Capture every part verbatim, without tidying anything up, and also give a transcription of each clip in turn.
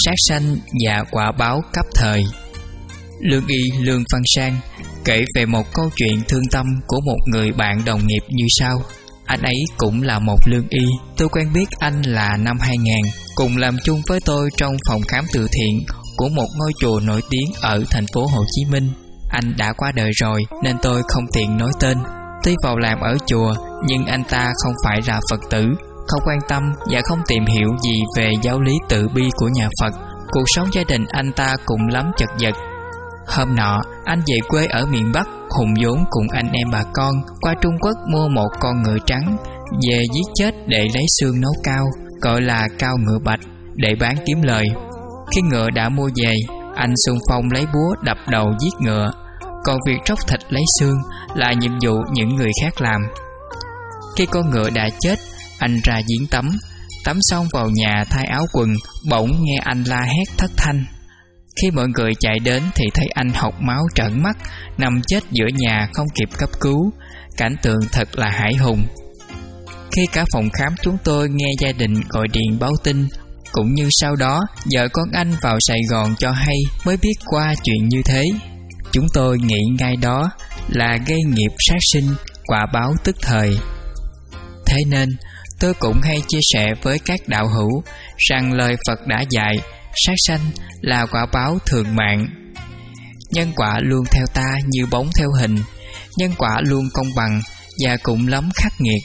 sát sanh và quả báo cấp thời. Lương y Lương Văn Sang kể về một câu chuyện thương tâm của một người bạn đồng nghiệp như sau. Anh ấy cũng là một lương y. Tôi quen biết anh là năm hai nghìn, cùng làm chung với tôi trong phòng khám từ thiện của một ngôi chùa nổi tiếng ở thành phố Hồ Chí Minh. Anh đã qua đời rồi nên tôi không tiện nói tên. Tuy vào làm ở chùa nhưng anh ta không phải là Phật tử, không quan tâm và không tìm hiểu gì về giáo lý từ bi của nhà Phật. Cuộc sống gia đình anh ta cũng lắm chật vật. Hôm nọ anh về quê ở miền Bắc, hùng vốn cùng anh em bà con qua Trung Quốc mua một con ngựa trắng về giết chết để lấy xương nấu cao, gọi là cao ngựa bạch, để bán kiếm lời. Khi ngựa đã mua về, anh xung phong lấy búa đập đầu giết ngựa, còn việc tróc thịt lấy xương là nhiệm vụ những người khác làm. Khi con ngựa đã chết, anh ra giếng tắm. Tắm xong vào nhà thay áo quần, bỗng nghe anh la hét thất thanh. Khi mọi người chạy đến thì thấy anh hộc máu trợn mắt, nằm chết giữa nhà không kịp cấp cứu. Cảnh tượng thật là hãi hùng. Khi cả phòng khám chúng tôi nghe gia đình gọi điện báo tin, cũng như sau đó vợ con anh vào Sài Gòn cho hay, mới biết qua chuyện như thế. Chúng tôi nghĩ ngay đó là gây nghiệp sát sinh, quả báo tức thời. Thế nên tôi cũng hay chia sẻ với các đạo hữu rằng lời Phật đã dạy sát sanh là quả báo thường mạng. Nhân quả luôn theo ta như bóng theo hình. Nhân quả luôn công bằng và cũng lắm khắc nghiệt.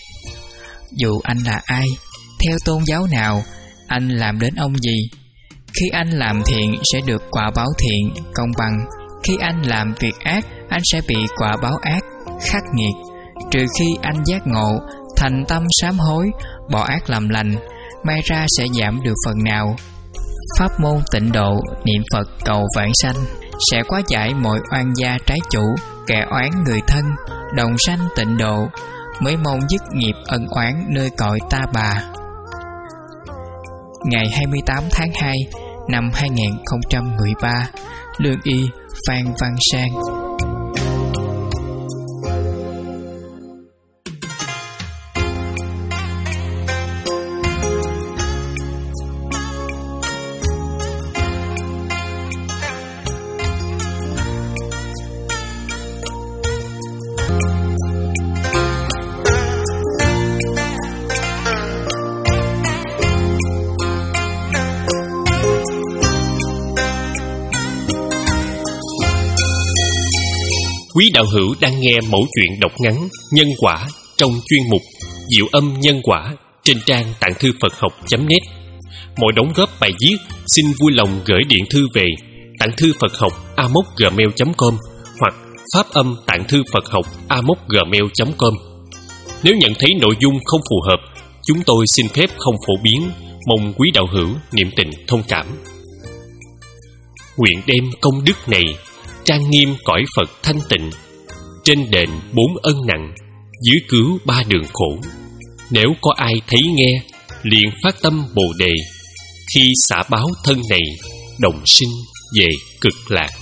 Dù anh là ai, theo tôn giáo nào, anh làm đến ông gì, khi anh làm thiện sẽ được quả báo thiện, công bằng. Khi anh làm việc ác, anh sẽ bị quả báo ác, khắc nghiệt. Trừ khi anh giác ngộ, thành tâm sám hối, bỏ ác làm lành, may ra sẽ giảm được phần nào. Pháp môn tịnh độ, niệm Phật cầu vãng sanh, sẽ hóa giải mọi oan gia trái chủ, kẻ oán người thân, đồng sanh tịnh độ, mới mong dứt nghiệp ân oán nơi cõi ta bà. Ngày hai mươi tám tháng hai năm hai nghìn không trăm mười ba, lương y Phan Văn Sang. Quý đạo hữu đang nghe mẩu chuyện đọc ngắn Nhân quả trong chuyên mục Diệu Âm Nhân Quả trên trang tạng thư Phật học chấm net. Mọi đóng góp bài viết xin vui lòng gửi điện thư về tạng thư Phật học a m o c gmail chấm com hoặc phát âm tạng thư Phật học a m o c gmail chấm com. Nếu nhận thấy nội dung không phù hợp, chúng tôi xin phép không phổ biến, mong quý đạo hữu niệm tình thông cảm. Nguyện đem công đức này trang nghiêm cõi Phật thanh tịnh, trên đền bốn ân nặng, dưới cứu ba đường khổ. Nếu có ai thấy nghe, liền phát tâm Bồ đề, khi xả báo thân này, đồng sinh về cực lạc.